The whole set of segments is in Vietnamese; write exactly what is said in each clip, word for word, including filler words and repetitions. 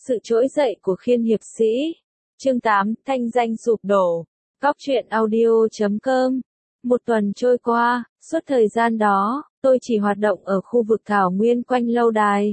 Sự trỗi dậy của Khiên hiệp sĩ. Chương tám, thanh danh sụp đổ. Cóc truyện audio chấm com. Một tuần trôi qua, suốt thời gian đó, tôi chỉ hoạt động ở khu vực thảo nguyên quanh lâu đài.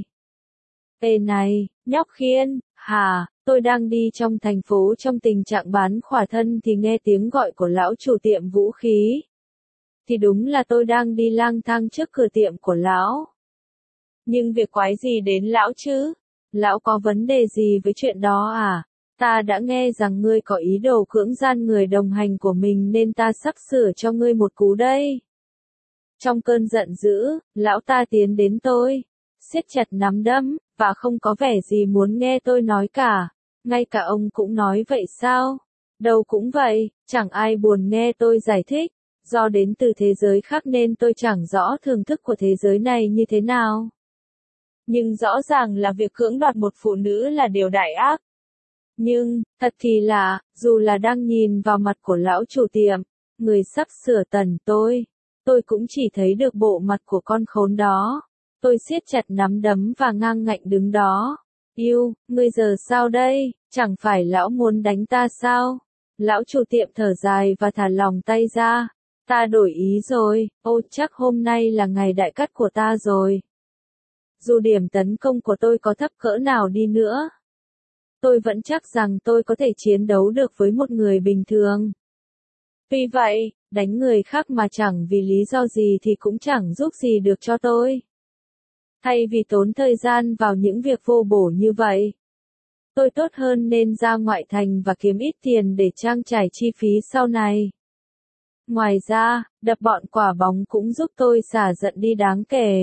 Ê này, nhóc Khiên, hả, tôi đang đi trong thành phố trong tình trạng bán khỏa thân thì nghe tiếng gọi của lão chủ tiệm vũ khí. Thì đúng là tôi đang đi lang thang trước cửa tiệm của lão. Nhưng việc quái gì đến lão chứ? Lão có vấn đề gì với chuyện đó à? Ta đã nghe rằng ngươi có ý đồ cưỡng gian người đồng hành của mình nên ta sắp sửa cho ngươi một cú đây. Trong cơn giận dữ, lão ta tiến đến tôi, siết chặt nắm đấm, và không có vẻ gì muốn nghe tôi nói cả. Ngay cả ông cũng nói vậy sao? Đâu cũng vậy, chẳng ai buồn nghe tôi giải thích. Do đến từ thế giới khác nên tôi chẳng rõ thưởng thức của thế giới này như thế nào. Nhưng rõ ràng là việc cưỡng đoạt một phụ nữ là điều đại ác. Nhưng, thật thì là, dù là đang nhìn vào mặt của lão chủ tiệm, người sắp sửa tần tôi, tôi cũng chỉ thấy được bộ mặt của con khốn đó. Tôi siết chặt nắm đấm và ngang ngạnh đứng đó. Yêu, ngươi giờ sao đây, chẳng phải lão muốn đánh ta sao? Lão chủ tiệm thở dài và thả lòng tay ra. Ta đổi ý rồi, ô chắc hôm nay là ngày đại cắt của ta rồi. Dù điểm tấn công của tôi có thấp cỡ nào đi nữa, tôi vẫn chắc rằng tôi có thể chiến đấu được với một người bình thường. Tuy vậy, đánh người khác mà chẳng vì lý do gì thì cũng chẳng giúp gì được cho tôi. Thay vì tốn thời gian vào những việc vô bổ như vậy, tôi tốt hơn nên ra ngoại thành và kiếm ít tiền để trang trải chi phí sau này. Ngoài ra, đập bọn quả bóng cũng giúp tôi xả giận đi đáng kể.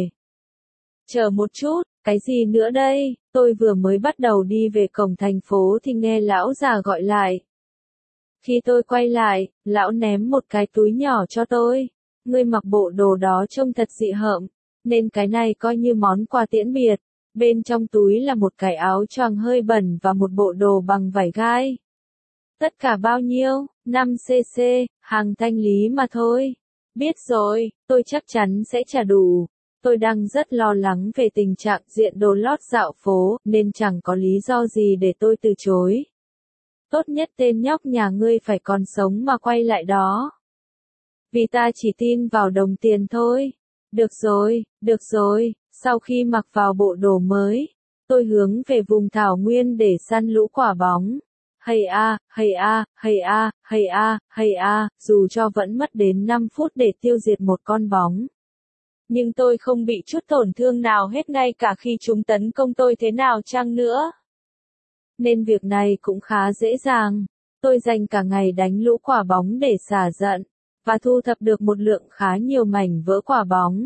Chờ một chút, cái gì nữa đây? Tôi vừa mới bắt đầu đi về cổng thành phố thì nghe lão già gọi lại. Khi tôi quay lại, lão ném một cái túi nhỏ cho tôi. Ngươi mặc bộ đồ đó trông thật dị hợm, nên cái này coi như món quà tiễn biệt. Bên trong túi là một cái áo choàng hơi bẩn và một bộ đồ bằng vải gai. Tất cả bao nhiêu? năm xê xê, hàng thanh lý mà thôi. Biết rồi, tôi chắc chắn sẽ trả đủ. Tôi đang rất lo lắng về tình trạng diện đồ lót dạo phố, nên chẳng có lý do gì để tôi từ chối. Tốt nhất tên nhóc nhà ngươi phải còn sống mà quay lại đó. Vì ta chỉ tin vào đồng tiền thôi. Được rồi, được rồi, sau khi mặc vào bộ đồ mới, tôi hướng về vùng thảo nguyên để săn lũ quả bóng. Hay a, hay a, hay a, hay a, hay a, dù cho vẫn mất đến năm phút để tiêu diệt một con bóng. Nhưng tôi không bị chút tổn thương nào hết ngay cả khi chúng tấn công tôi thế nào chăng nữa. Nên việc này cũng khá dễ dàng. Tôi dành cả ngày đánh lũ quả bóng để xả giận, và thu thập được một lượng khá nhiều mảnh vỡ quả bóng.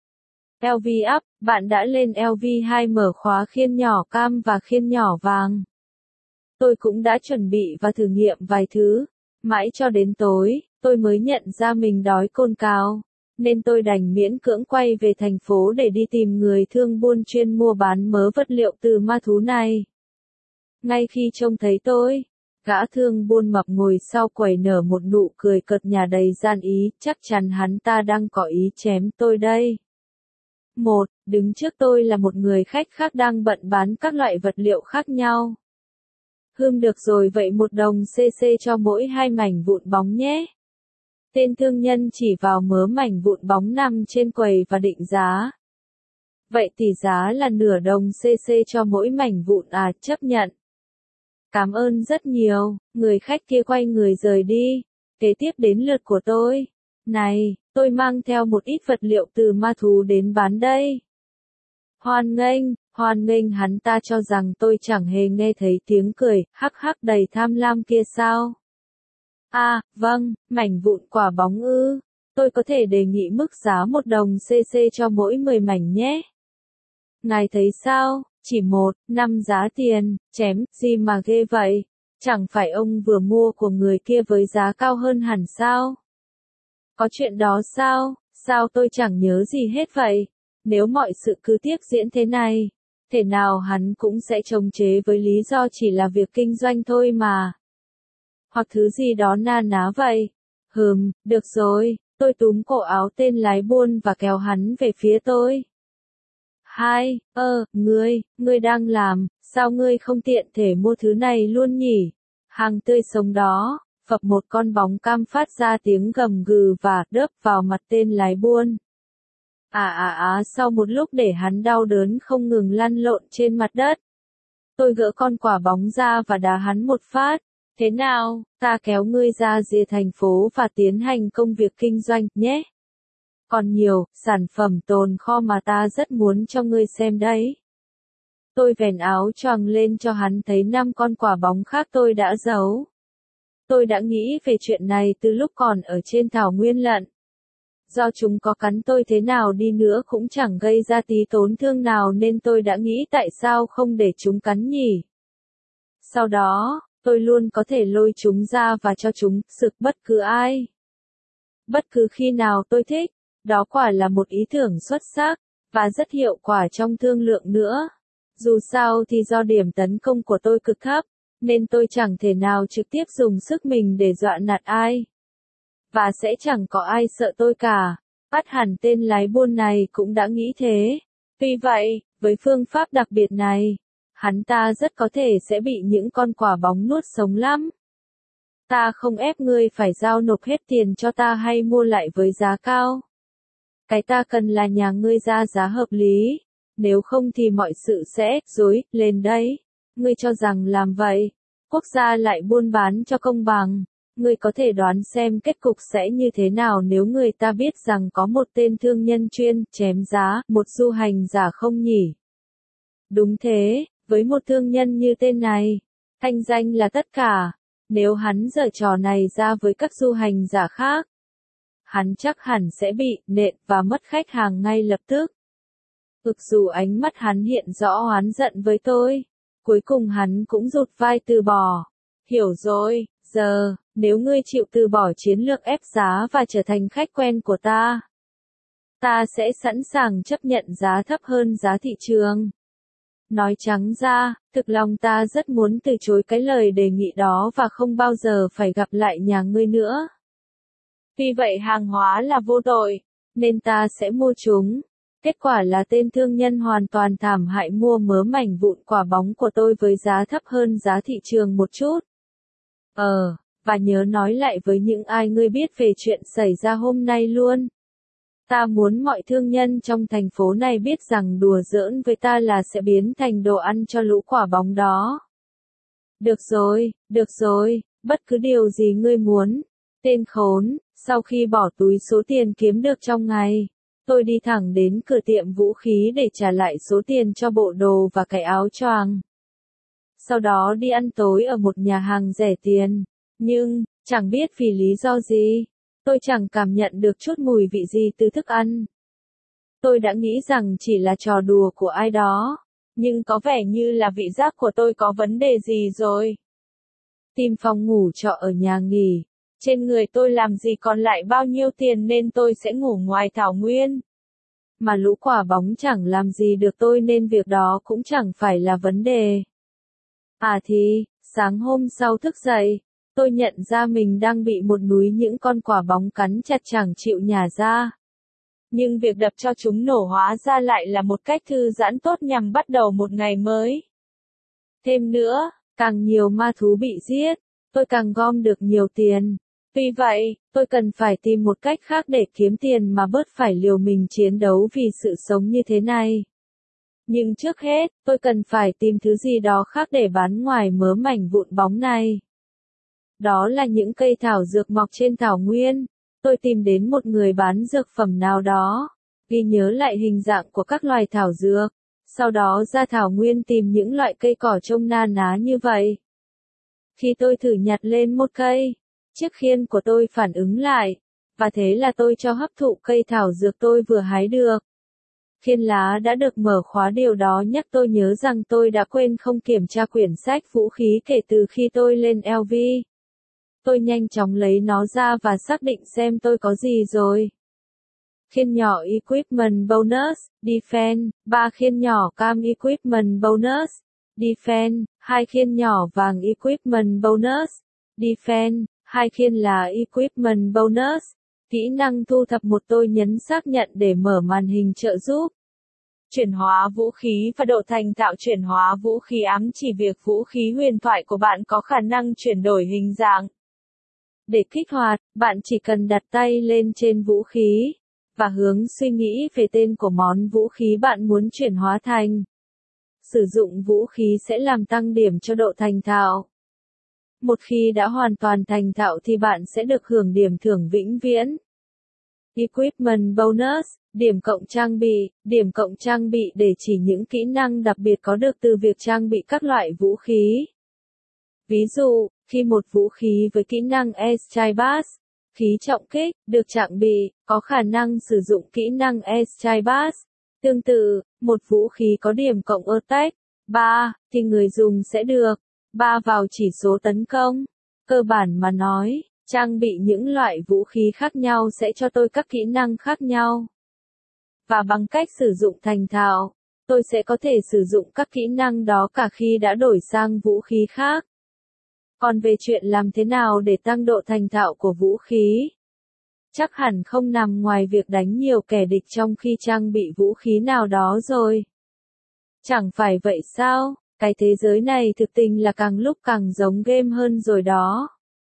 lờ vê Up, bạn đã lên lờ vê hai mở khóa khiên nhỏ cam và khiên nhỏ vàng. Tôi cũng đã chuẩn bị và thử nghiệm vài thứ. Mãi cho đến tối, tôi mới nhận ra mình đói cồn cào. Nên tôi đành miễn cưỡng quay về thành phố để đi tìm người thương buôn chuyên mua bán mớ vật liệu từ ma thú này. Ngay khi trông thấy tôi, gã thương buôn mập ngồi sau quầy nở một nụ cười cợt nhả đầy gian ý, chắc chắn hắn ta đang có ý chém tôi đây. Một, đứng trước tôi là một người khách khác đang bận bán các loại vật liệu khác nhau. Hừm được rồi, vậy một đồng xê xê cho mỗi hai mảnh vụn bóng nhé. Tên thương nhân chỉ vào mớ mảnh vụn bóng nằm trên quầy và định giá. Vậy tỷ giá là nửa đồng xê xê cho mỗi mảnh vụn à, chấp nhận. Cảm ơn rất nhiều, người khách kia quay người rời đi. Kế tiếp đến lượt của tôi. Này, tôi mang theo một ít vật liệu từ ma thú đến bán đây. Hoan nghênh, hoan nghênh, hắn ta cho rằng tôi chẳng hề nghe thấy tiếng cười, hắc hắc đầy tham lam kia sao? À, vâng, mảnh vụn quả bóng ư. Tôi có thể đề nghị mức giá một đồng xê xê cho mỗi mười mảnh nhé. Ngài thấy sao? Chỉ một, năm giá tiền, chém, gì mà ghê vậy? Chẳng phải ông vừa mua của người kia với giá cao hơn hẳn sao? Có chuyện đó sao? Sao tôi chẳng nhớ gì hết vậy? Nếu mọi sự cứ tiếp diễn thế này, thể nào hắn cũng sẽ chống chế với lý do chỉ là việc kinh doanh thôi mà. Hoặc thứ gì đó na ná vậy. Hừm, được rồi, tôi túm cổ áo tên lái buôn và kéo hắn về phía tôi. Hai, ơ, ngươi, ngươi đang làm, Sao ngươi không tiện thể mua thứ này luôn nhỉ? Hàng tươi sống đó, phập một con bóng cam phát ra tiếng gầm gừ và đớp vào mặt tên lái buôn. À à à sau một lúc để hắn đau đớn không ngừng lăn lộn trên mặt đất. Tôi gỡ con quả bóng ra và đá hắn một phát. Thế nào, ta kéo ngươi ra rìa thành phố và tiến hành công việc kinh doanh, nhé. Còn nhiều, sản phẩm tồn kho mà ta rất muốn cho ngươi xem đấy. Tôi vén áo choàng lên cho hắn thấy năm con quả bóng khác tôi đã giấu. Tôi đã nghĩ về chuyện này từ lúc còn ở trên thảo nguyên lận. Do chúng có cắn tôi thế nào đi nữa cũng chẳng gây ra tí tổn thương nào nên tôi đã nghĩ tại sao không để chúng cắn nhỉ. Sau đó, tôi luôn có thể lôi chúng ra và cho chúng sực bất cứ ai. Bất cứ khi nào tôi thích, đó quả là một ý tưởng xuất sắc, và rất hiệu quả trong thương lượng nữa. Dù sao thì do điểm tấn công của tôi cực thấp, nên tôi chẳng thể nào trực tiếp dùng sức mình để dọa nạt ai. Và sẽ chẳng có ai sợ tôi cả. Bắt hẳn tên lái buôn này cũng đã nghĩ thế. Tuy vậy, với phương pháp đặc biệt này, hắn ta rất có thể sẽ bị những con quả bóng nuốt sống lắm. Ta không ép ngươi phải giao nộp hết tiền cho ta hay mua lại với giá cao. Cái ta cần là nhà ngươi ra giá hợp lý. Nếu không thì mọi sự sẽ rối lên đấy. Ngươi cho rằng làm vậy, quốc gia lại buôn bán cho công bằng. Ngươi có thể đoán xem kết cục sẽ như thế nào nếu người ta biết rằng có một tên thương nhân chuyên chém giá một du hành giả không nhỉ? Đúng thế, với một thương nhân như tên này, thanh danh là tất cả. Nếu hắn giở trò này ra với các du hành giả khác, hắn chắc hẳn sẽ bị nện và mất khách hàng ngay lập tức. Thực dù ánh mắt hắn hiện rõ oán giận với tôi, cuối cùng hắn cũng rụt vai từ bỏ. Hiểu rồi, giờ, nếu ngươi chịu từ bỏ chiến lược ép giá và trở thành khách quen của ta, ta sẽ sẵn sàng chấp nhận giá thấp hơn giá thị trường. Nói trắng ra, thực lòng ta rất muốn từ chối cái lời đề nghị đó và không bao giờ phải gặp lại nhà ngươi nữa. Vì vậy hàng hóa là vô tội, nên ta sẽ mua chúng. Kết quả là tên thương nhân hoàn toàn thảm hại mua mớ mảnh vụn quả bóng của tôi với giá thấp hơn giá thị trường một chút. Ờ, và nhớ nói lại với những ai ngươi biết về chuyện xảy ra hôm nay luôn. Ta muốn mọi thương nhân trong thành phố này biết rằng đùa giỡn với ta là sẽ biến thành đồ ăn cho lũ quả bóng đó. Được rồi, được rồi, bất cứ điều gì ngươi muốn. Tên khốn, sau khi bỏ túi số tiền kiếm được trong ngày, tôi đi thẳng đến cửa tiệm vũ khí để trả lại số tiền cho bộ đồ và cái áo choàng. Sau đó đi ăn tối ở một nhà hàng rẻ tiền. Nhưng, chẳng biết vì lý do gì, tôi chẳng cảm nhận được chút mùi vị gì từ thức ăn. Tôi đã nghĩ rằng chỉ là trò đùa của ai đó, nhưng có vẻ như là vị giác của tôi có vấn đề gì rồi. Tìm phòng ngủ trọ ở nhà nghỉ. Trên người tôi làm gì còn lại bao nhiêu tiền nên tôi sẽ ngủ ngoài thảo nguyên. Mà lũ quả bóng chẳng làm gì được tôi nên việc đó cũng chẳng phải là vấn đề. À thì, sáng hôm sau thức dậy, tôi nhận ra mình đang bị một núi những con quả bóng cắn chặt chẳng chịu nhả ra. Nhưng việc đập cho chúng nổ hóa ra lại là một cách thư giãn tốt nhằm bắt đầu một ngày mới. Thêm nữa, càng nhiều ma thú bị giết, tôi càng gom được nhiều tiền. Vì vậy, tôi cần phải tìm một cách khác để kiếm tiền mà bớt phải liều mình chiến đấu vì sự sống như thế này. Nhưng trước hết, tôi cần phải tìm thứ gì đó khác để bán ngoài mớ mảnh vụn bóng này. Đó là những cây thảo dược mọc trên thảo nguyên. Tôi tìm đến một người bán dược phẩm nào đó, ghi nhớ lại hình dạng của các loài thảo dược, sau đó ra thảo nguyên tìm những loại cây cỏ trông na ná như vậy. Khi tôi thử nhặt lên một cây, chiếc khiên của tôi phản ứng lại, và thế là tôi cho hấp thụ cây thảo dược tôi vừa hái được. Khiên lá đã được mở khóa, điều đó nhắc tôi nhớ rằng tôi đã quên không kiểm tra quyển sách vũ khí kể từ khi tôi lên lờ vê. Tôi nhanh chóng lấy nó ra và xác định xem tôi có gì rồi. Khiên nhỏ Equipment Bonus, Defense, ba khiên nhỏ cam Equipment Bonus, Defense, hai khiên nhỏ vàng Equipment Bonus, Defense, hai khiên là Equipment Bonus. Kỹ năng thu thập một, tôi nhấn xác nhận để mở màn hình trợ giúp. Chuyển hóa vũ khí và độ thành thạo chuyển hóa vũ khí ám chỉ việc vũ khí huyền thoại của bạn có khả năng chuyển đổi hình dạng. Để kích hoạt, bạn chỉ cần đặt tay lên trên vũ khí, và hướng suy nghĩ về tên của món vũ khí bạn muốn chuyển hóa thành. Sử dụng vũ khí sẽ làm tăng điểm cho độ thành thạo. Một khi đã hoàn toàn thành thạo thì bạn sẽ được hưởng điểm thưởng vĩnh viễn. Equipment Bonus, điểm cộng trang bị, điểm cộng trang bị để chỉ những kỹ năng đặc biệt có được từ việc trang bị các loại vũ khí. Ví dụ, khi một vũ khí với kỹ năng Estribas, khí trọng kích, được trang bị, có khả năng sử dụng kỹ năng Estribas. Tương tự, một vũ khí có điểm cộng Attack ba, thì người dùng sẽ được ba vào chỉ số tấn công. Cơ bản mà nói, trang bị những loại vũ khí khác nhau sẽ cho tôi các kỹ năng khác nhau. Và bằng cách sử dụng thành thạo, tôi sẽ có thể sử dụng các kỹ năng đó cả khi đã đổi sang vũ khí khác. Còn về chuyện làm thế nào để tăng độ thành thạo của vũ khí, chắc hẳn không nằm ngoài việc đánh nhiều kẻ địch trong khi trang bị vũ khí nào đó rồi. Chẳng phải vậy sao? Cái thế giới này thực tình là càng lúc càng giống game hơn rồi đó.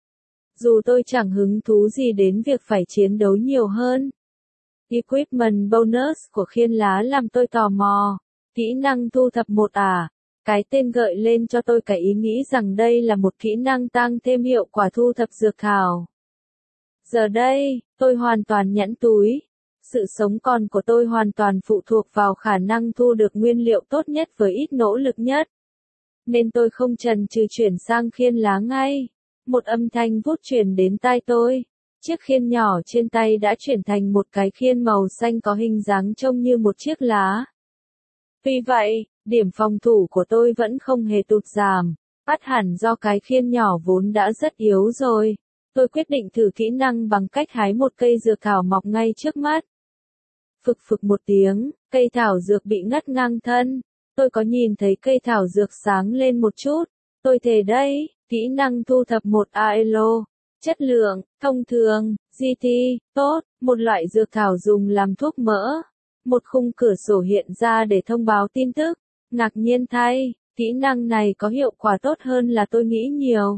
Dù tôi chẳng hứng thú gì đến việc phải chiến đấu nhiều hơn. Equipment Bonus của khiên lá làm tôi tò mò. Kỹ năng thu thập một à? Cái tên gợi lên cho tôi cái ý nghĩ rằng đây là một kỹ năng tăng thêm hiệu quả thu thập dược thảo. Giờ đây, tôi hoàn toàn nhẵn túi. Sự sống còn của tôi hoàn toàn phụ thuộc vào khả năng thu được nguyên liệu tốt nhất với ít nỗ lực nhất. Nên tôi không chần chừ chuyển sang khiên lá ngay. Một âm thanh vút truyền đến tai tôi. Chiếc khiên nhỏ trên tay đã chuyển thành một cái khiên màu xanh có hình dáng trông như một chiếc lá. Vì vậy, điểm phòng thủ của tôi vẫn không hề tụt giảm. Bắt hẳn do cái khiên nhỏ vốn đã rất yếu rồi. Tôi quyết định thử kỹ năng bằng cách hái một cây dược thảo mọc ngay trước mắt. Phực phực một tiếng, cây thảo dược bị ngắt ngang thân. Tôi có nhìn thấy cây thảo dược sáng lên một chút. Tôi thề đấy, kỹ năng thu thập một a lô. Chất lượng, thông thường, giê tê, tốt, một loại dược thảo dùng làm thuốc mỡ. Một khung cửa sổ hiện ra để thông báo tin tức. Ngạc nhiên thay, kỹ năng này có hiệu quả tốt hơn là tôi nghĩ nhiều.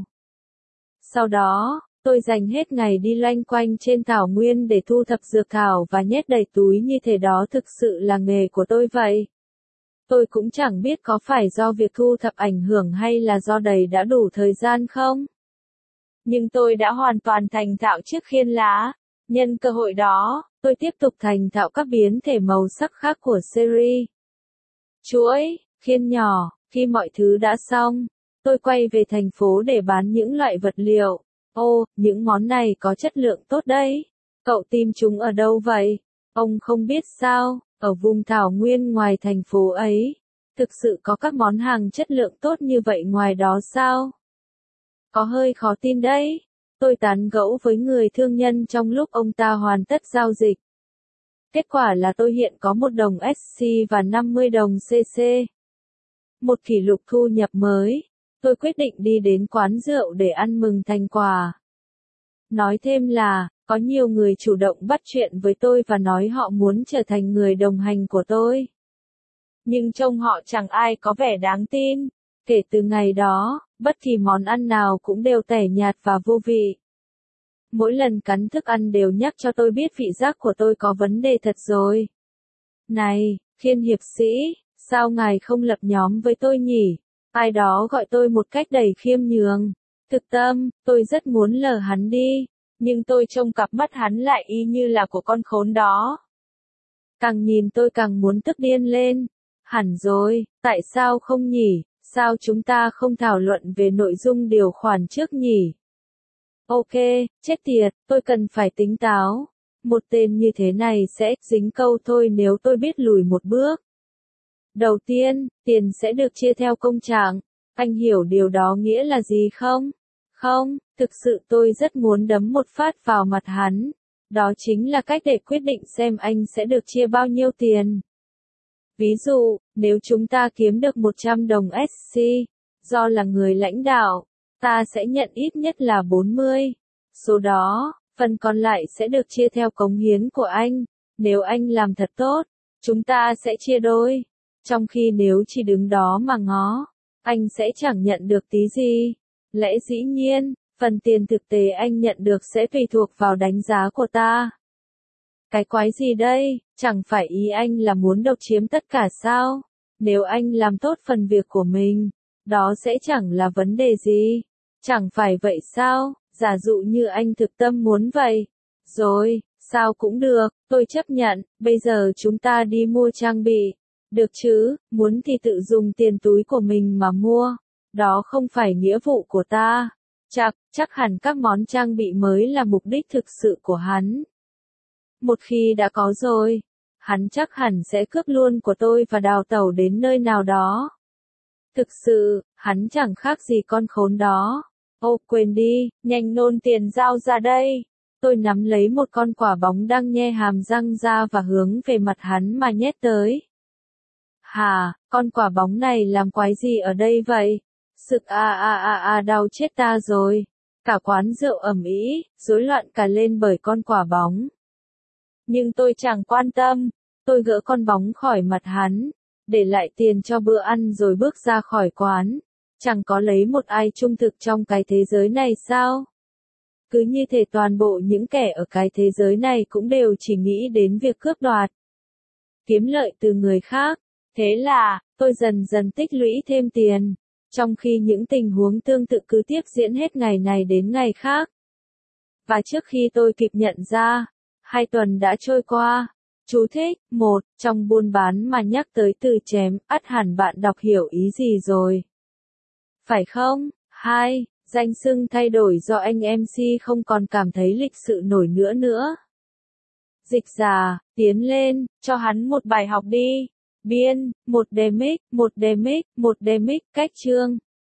Sau đó, tôi dành hết ngày đi loanh quanh trên thảo nguyên để thu thập dược thảo và nhét đầy túi như thế đó thực sự là nghề của tôi vậy. Tôi cũng chẳng biết có phải do việc thu thập ảnh hưởng hay là do đầy đã đủ thời gian không. Nhưng tôi đã hoàn toàn thành thạo chiếc khiên lá. Nhân cơ hội đó, tôi tiếp tục thành thạo các biến thể màu sắc khác của series. Chuỗi, khiên nhỏ, khi mọi thứ đã xong, tôi quay về thành phố để bán những loại vật liệu. Ô, những món này có chất lượng tốt đấy. Cậu tìm chúng ở đâu vậy? Ông không biết sao, ở vùng thảo nguyên ngoài thành phố ấy, thực sự có các món hàng chất lượng tốt như vậy ngoài đó sao? Có hơi khó tin đấy. Tôi tán gẫu với người thương nhân trong lúc ông ta hoàn tất giao dịch. Kết quả là tôi hiện có một đồng ét xê và năm mươi đồng xê xê. Một kỷ lục thu nhập mới. Tôi quyết định đi đến quán rượu để ăn mừng thành quả. Nói thêm là, có nhiều người chủ động bắt chuyện với tôi và nói họ muốn trở thành người đồng hành của tôi. Nhưng trông họ chẳng ai có vẻ đáng tin. Kể từ ngày đó, bất kỳ món ăn nào cũng đều tẻ nhạt và vô vị. Mỗi lần cắn thức ăn đều nhắc cho tôi biết vị giác của tôi có vấn đề thật rồi. Này, Khiên hiệp sĩ, sao ngài không lập nhóm với tôi nhỉ? Ai đó gọi tôi một cách đầy khiêm nhường. Thực tâm, tôi rất muốn lờ hắn đi, nhưng tôi trông cặp mắt hắn lại y như là của con khốn đó. Càng nhìn tôi càng muốn tức điên lên. Hẳn rồi, tại sao không nhỉ? Sao chúng ta không thảo luận về nội dung điều khoản trước nhỉ? Ok, chết tiệt, tôi cần phải tính táo. Một tên như thế này sẽ dính câu thôi nếu tôi biết lùi một bước. Đầu tiên, tiền sẽ được chia theo công trạng. Anh hiểu điều đó nghĩa là gì không? Không, thực sự tôi rất muốn đấm một phát vào mặt hắn. Đó chính là cách để quyết định xem anh sẽ được chia bao nhiêu tiền. Ví dụ, nếu chúng ta kiếm được một trăm đồng ét xê, do là người lãnh đạo, ta sẽ nhận ít nhất là bốn mươi. Số đó, phần còn lại sẽ được chia theo cống hiến của anh. Nếu anh làm thật tốt, Chúng ta sẽ chia đôi. Trong khi nếu chỉ đứng đó mà ngó, anh sẽ chẳng nhận được tí gì. Lẽ dĩ nhiên, phần tiền thực tế anh nhận được sẽ tùy thuộc vào đánh giá của ta. Cái quái gì đây, chẳng phải ý anh là muốn độc chiếm tất cả sao? Nếu anh làm tốt phần việc của mình, đó sẽ chẳng là vấn đề gì. Chẳng phải vậy sao, giả dụ như anh thực tâm muốn vậy. Rồi, sao cũng được, tôi chấp nhận, bây giờ chúng ta đi mua trang bị. Được chứ, muốn thì tự dùng tiền túi của mình mà mua. Đó không phải nghĩa vụ của ta. Chắc, chắc hẳn các món trang bị mới là mục đích thực sự của hắn. Một khi đã có rồi, hắn chắc hẳn sẽ cướp luôn của tôi và đào tẩu đến nơi nào đó. Thực sự, hắn chẳng khác gì con khốn đó. Ô quên đi, nhanh nôn tiền giao ra đây. Tôi nắm lấy một con quả bóng đang nhe hàm răng ra và hướng về mặt hắn mà nhét tới. Hà, con quả bóng này làm quái gì ở đây vậy? Sực a a a a đau chết ta rồi. Cả quán rượu ầm ĩ, rối loạn cả lên bởi con quả bóng. Nhưng tôi chẳng quan tâm, tôi gỡ con bóng khỏi mặt hắn, để lại tiền cho bữa ăn rồi bước ra khỏi quán. Chẳng có lấy một ai trung thực trong cái thế giới này sao? Cứ như thể toàn bộ những kẻ ở cái thế giới này cũng đều chỉ nghĩ đến việc cướp đoạt, kiếm lợi từ người khác. Thế là, tôi dần dần tích lũy thêm tiền, trong khi những tình huống tương tự cứ tiếp diễn hết ngày này đến ngày khác. Và trước khi tôi kịp nhận ra, hai tuần đã trôi qua. Chú thích, một, trong buôn bán mà nhắc tới từ chém, ắt hẳn bạn đọc hiểu ý gì rồi. Phải không? Hai, danh xưng thay đổi do anh em xê không còn cảm thấy lịch sự nổi nữa nữa. Dịch giả, tiến lên, cho hắn một bài học đi. Biên, một demic, một demic, một demic, cách chương.